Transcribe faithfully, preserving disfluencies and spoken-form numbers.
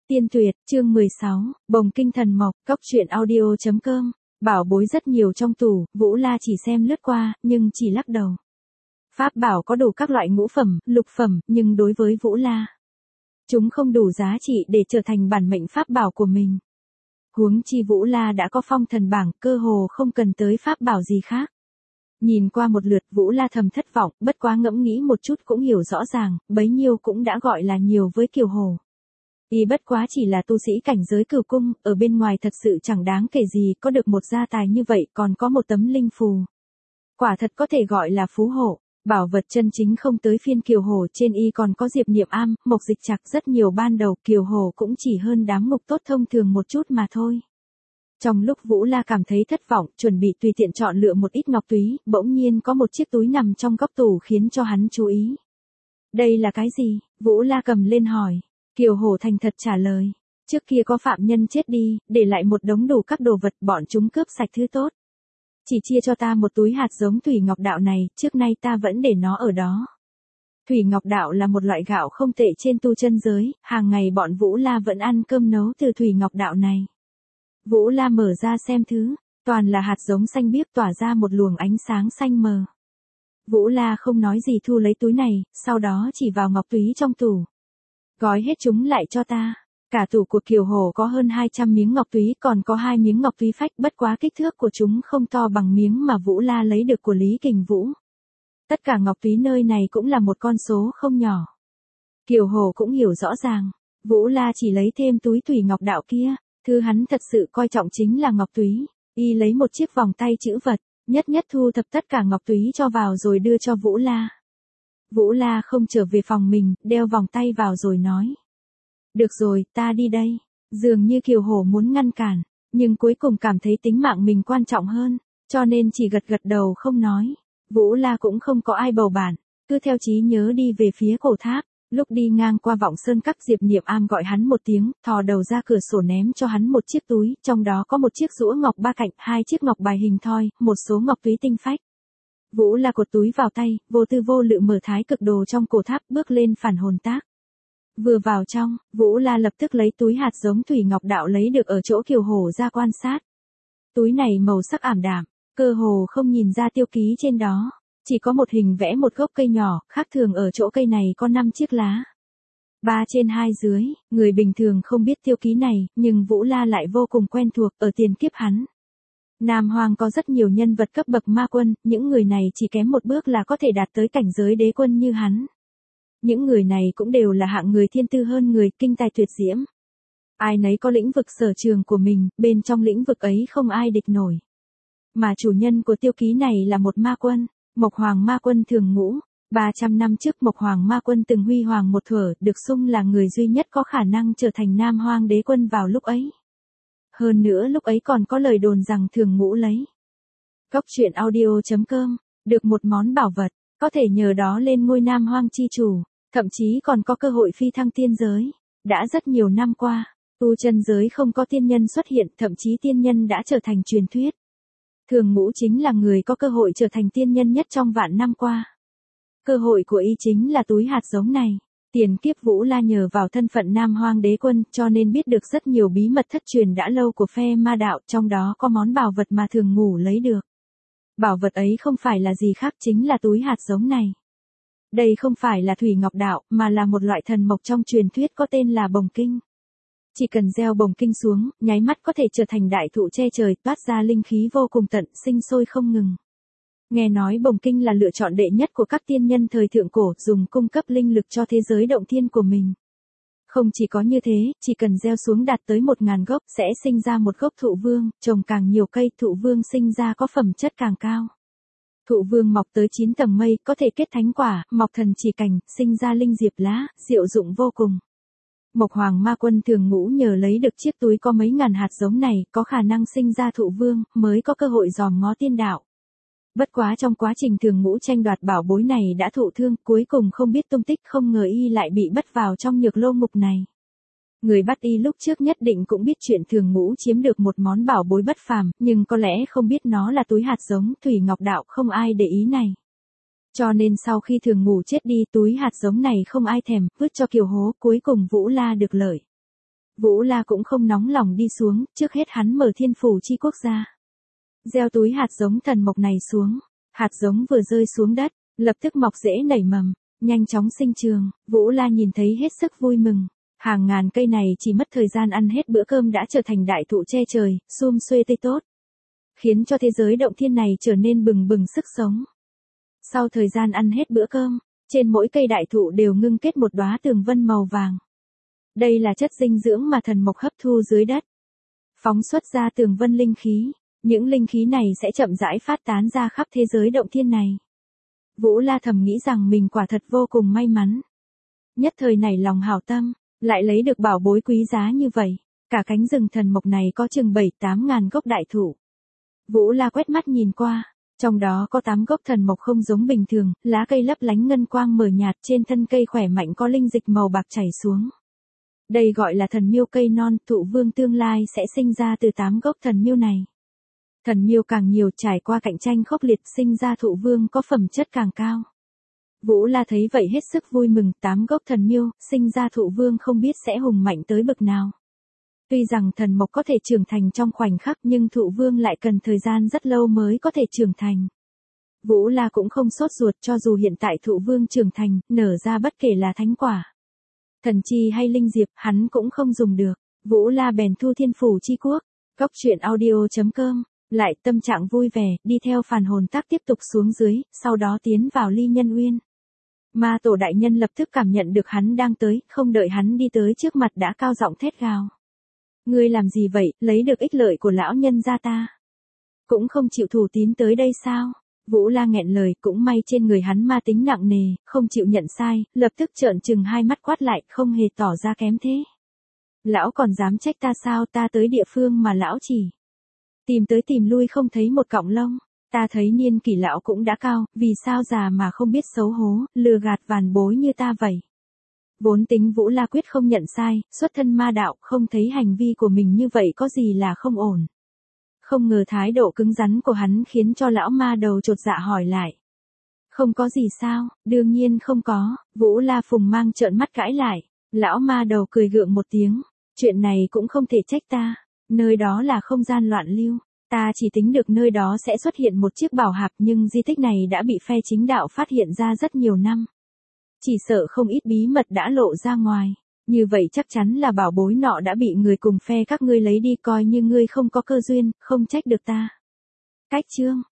Tiên tuyệt, chương mười sáu, Bồng Kinh Thần Mộc, Cốc truyện audio chấm com. Bảo bối rất nhiều trong tủ, Vũ La chỉ xem lướt qua, nhưng chỉ lắc đầu. Pháp bảo có đủ các loại ngũ phẩm, lục phẩm, nhưng đối với Vũ La, chúng không đủ giá trị để trở thành bản mệnh pháp bảo của mình. Huống chi Vũ La đã có phong thần bảng, cơ hồ không cần tới pháp bảo gì khác. Nhìn qua một lượt Vũ La thầm thất vọng, bất quá ngẫm nghĩ một chút cũng hiểu rõ ràng, bấy nhiêu cũng đã gọi là nhiều với Kiều Hồ. Y bất quá chỉ là tu sĩ cảnh giới cửu cung, ở bên ngoài thật sự chẳng đáng kể gì, có được một gia tài như vậy còn có một tấm linh phù. Quả thật có thể gọi là phú hộ, bảo vật chân chính không tới phiên Kiều Hồ, trên y còn có Diệp Niệm Am, Mộc Dịch Trạc, rất nhiều ban đầu Kiều Hồ cũng chỉ hơn đám ngục tốt thông thường một chút mà thôi. Trong lúc Vũ La cảm thấy thất vọng, chuẩn bị tùy tiện chọn lựa một ít ngọc túy, bỗng nhiên có một chiếc túi nằm trong góc tủ khiến cho hắn chú ý. Đây là cái gì? Vũ La cầm lên hỏi. Kiều Hồ thành thật trả lời. Trước kia có phạm nhân chết đi, để lại một đống đủ các đồ vật, bọn chúng cướp sạch thứ tốt. Chỉ chia cho ta một túi hạt giống Thủy Ngọc Đạo này, trước nay ta vẫn để nó ở đó. Thủy Ngọc Đạo là một loại gạo không tệ trên tu chân giới, hàng ngày bọn Vũ La vẫn ăn cơm nấu từ Thủy Ngọc Đạo này. Vũ La mở ra xem thứ, toàn là hạt giống xanh biếc tỏa ra một luồng ánh sáng xanh mờ. Vũ La không nói gì thu lấy túi này, sau đó chỉ vào ngọc túy trong tủ. Gói hết chúng lại cho ta. Cả tủ của Kiều Hồ có hơn hai trăm miếng ngọc túy, còn có hai miếng ngọc túy phách, bất quá kích thước của chúng không to bằng miếng mà Vũ La lấy được của Lý Kình Vũ. Tất cả ngọc túy nơi này cũng là một con số không nhỏ. Kiều Hồ cũng hiểu rõ ràng, Vũ La chỉ lấy thêm túi Thủy Ngọc Đạo kia, thứ hắn thật sự coi trọng chính là ngọc túy. Y lấy một chiếc vòng tay chữ vật, nhất nhất thu thập tất cả ngọc túy cho vào rồi đưa cho Vũ La. Vũ La không trở về phòng mình, đeo vòng tay vào rồi nói. Được rồi, ta đi đây. Dường như Kiều Hồ muốn ngăn cản, nhưng cuối cùng cảm thấy tính mạng mình quan trọng hơn, cho nên chỉ gật gật đầu không nói. Vũ La cũng không có ai bầu bạn, cứ theo trí nhớ đi về phía cổ tháp. Lúc đi ngang qua Vọng Sơn Các, Diệp Niệm Am gọi hắn một tiếng, thò đầu ra cửa sổ ném cho hắn một chiếc túi, trong đó có một chiếc rũa ngọc ba cạnh, hai chiếc ngọc bài hình thoi, một số ngọc túy tinh phách. Vũ La cột túi vào tay, vô tư vô lự mở thái cực đồ trong cổ tháp, bước lên phản hồn tác. Vừa vào trong, Vũ La lập tức lấy túi hạt giống Thủy Ngọc Đạo lấy được ở chỗ Kiều Hồ ra quan sát. Túi này màu sắc ảm đạm, cơ hồ không nhìn ra tiêu ký trên đó, chỉ có một hình vẽ một gốc cây nhỏ, khác thường ở chỗ cây này có năm chiếc lá. Ba trên hai dưới, người bình thường không biết tiêu ký này, nhưng Vũ La lại vô cùng quen thuộc, ở tiền kiếp hắn. Nam Hoang có rất nhiều nhân vật cấp bậc ma quân, những người này chỉ kém một bước là có thể đạt tới cảnh giới đế quân như hắn. Những người này cũng đều là hạng người thiên tư hơn người, kinh tài tuyệt diễm. Ai nấy có lĩnh vực sở trường của mình, bên trong lĩnh vực ấy không ai địch nổi. Mà chủ nhân của tiêu ký này là một ma quân, Mộc Hoàng Ma Quân Thường Ngũ. ba trăm năm trước Mộc Hoàng Ma Quân từng huy hoàng một thuở, được xưng là người duy nhất có khả năng trở thành Nam Hoang đế quân vào lúc ấy. Hơn nữa lúc ấy còn có lời đồn rằng Thường Ngũ lấy Cốc truyện audio chấm com được một món bảo vật, có thể nhờ đó lên ngôi Nam Hoang chi chủ, thậm chí còn có cơ hội phi thăng tiên giới. Đã rất nhiều năm qua, tu chân giới không có tiên nhân xuất hiện, thậm chí tiên nhân đã trở thành truyền thuyết. Thường Ngũ chính là người có cơ hội trở thành tiên nhân nhất trong vạn năm qua. Cơ hội của y chính là túi hạt giống này. Tiền kiếp Vũ La nhờ vào thân phận Nam Hoang đế quân, cho nên biết được rất nhiều bí mật thất truyền đã lâu của phe ma đạo, trong đó có món bảo vật mà Thường Ngũ lấy được. Bảo vật ấy không phải là gì khác, chính là túi hạt giống này. Đây không phải là Thủy Ngọc Đạo, mà là một loại thần mộc trong truyền thuyết có tên là Bồng Kinh. Chỉ cần gieo Bồng Kinh xuống, nháy mắt có thể trở thành đại thụ che trời, toát ra linh khí vô cùng tận, sinh sôi không ngừng. Nghe nói Bồng Kinh là lựa chọn đệ nhất của các tiên nhân thời thượng cổ, dùng cung cấp linh lực cho thế giới động thiên của mình. Không chỉ có như thế, chỉ cần gieo xuống đạt tới một ngàn gốc, sẽ sinh ra một gốc thụ vương, trồng càng nhiều cây, thụ vương sinh ra có phẩm chất càng cao. Thụ vương mọc tới chín tầng mây, có thể kết thánh quả, mọc thần chỉ cành, sinh ra linh diệp lá, diệu dụng vô cùng. Mộc Hoàng Ma Quân Thường Ngũ nhờ lấy được chiếc túi có mấy ngàn hạt giống này, có khả năng sinh ra thụ vương, mới có cơ hội dòm ngó tiên đạo. Bất quá trong quá trình Thường Ngũ tranh đoạt bảo bối này đã thụ thương, cuối cùng không biết tung tích, không ngờ y lại bị bắt vào trong nhược lô ngục này. Người bắt y lúc trước nhất định cũng biết chuyện Thường Ngũ chiếm được một món bảo bối bất phàm, nhưng có lẽ không biết nó là túi hạt giống Thủy Ngọc Đạo, không ai để ý này. Cho nên sau khi Thường Ngũ chết đi, túi hạt giống này không ai thèm, vứt cho Kiều Hố, cuối cùng Vũ La được lợi. Vũ La cũng không nóng lòng đi xuống, trước hết hắn mở thiên phủ chi quốc ra. Gieo túi hạt giống thần mộc này xuống, hạt giống vừa rơi xuống đất, lập tức mọc rễ nảy mầm, nhanh chóng sinh trường, Vũ La nhìn thấy hết sức vui mừng. Hàng ngàn cây này chỉ mất thời gian ăn hết bữa cơm đã trở thành đại thụ che trời, sum xuê tươi tốt, khiến cho thế giới động thiên này trở nên bừng bừng sức sống. Sau thời gian ăn hết bữa cơm, trên mỗi cây đại thụ đều ngưng kết một đóa tường vân màu vàng. Đây là chất dinh dưỡng mà thần mộc hấp thu dưới đất, phóng xuất ra tường vân linh khí, những linh khí này sẽ chậm rãi phát tán ra khắp thế giới động thiên này. Vũ La thầm nghĩ rằng mình quả thật vô cùng may mắn. Nhất thời nảy lòng hảo tâm, lại lấy được bảo bối quý giá như vậy, cả cánh rừng thần mộc này có chừng bảy tám ngàn gốc đại thụ. Vũ La quét mắt nhìn qua, trong đó có tám gốc thần mộc không giống bình thường, lá cây lấp lánh ngân quang mờ nhạt, trên thân cây khỏe mạnh có linh dịch màu bạc chảy xuống. Đây gọi là thần miêu cây non, thụ vương tương lai sẽ sinh ra từ tám gốc thần miêu này. Thần miêu càng nhiều, trải qua cạnh tranh khốc liệt, sinh ra thụ vương có phẩm chất càng cao. Vũ La thấy vậy hết sức vui mừng, tám gốc thần miêu, sinh ra thụ vương không biết sẽ hùng mạnh tới bậc nào. Tuy rằng thần mộc có thể trưởng thành trong khoảnh khắc nhưng thụ vương lại cần thời gian rất lâu mới có thể trưởng thành. Vũ La cũng không sốt ruột, cho dù hiện tại thụ vương trưởng thành, nở ra bất kể là thánh quả, thần chi hay linh diệp, hắn cũng không dùng được. Vũ La bèn thu thiên phủ chi quốc. Cốc truyện audio chấm com. Lại tâm trạng vui vẻ, đi theo phàn hồn tác tiếp tục xuống dưới, sau đó tiến vào Ly Nhân Uyên. Ma tổ đại nhân lập tức cảm nhận được hắn đang tới, không đợi hắn đi tới trước mặt đã cao giọng thét gào. Ngươi làm gì vậy, lấy được ích lợi của lão nhân gia ta. Cũng không chịu thủ tín tới đây sao? Vũ La nghẹn lời, cũng may trên người hắn ma tính nặng nề, không chịu nhận sai, lập tức trợn trừng hai mắt quát lại, không hề tỏ ra kém thế. Lão còn dám trách ta sao, ta tới địa phương mà lão chỉ tìm tới tìm lui không thấy một cọng lông, ta thấy niên kỷ lão cũng đã cao, vì sao già mà không biết xấu hố, lừa gạt vàn bối như ta vậy. Vốn tính Vũ La quyết không nhận sai, xuất thân ma đạo, không thấy hành vi của mình như vậy có gì là không ổn. Không ngờ thái độ cứng rắn của hắn khiến cho lão ma đầu chột dạ hỏi lại. Không có gì sao, đương nhiên không có, Vũ La phùng mang trợn mắt cãi lại. Lão ma đầu cười gượng một tiếng, chuyện này cũng không thể trách ta. Nơi đó là không gian loạn lưu, ta chỉ tính được nơi đó sẽ xuất hiện một chiếc bảo hạp nhưng di tích này đã bị phe chính đạo phát hiện ra rất nhiều năm. Chỉ sợ không ít bí mật đã lộ ra ngoài, như vậy chắc chắn là bảo bối nọ đã bị người cùng phe các ngươi lấy đi, coi như ngươi không có cơ duyên, không trách được ta. Cách chương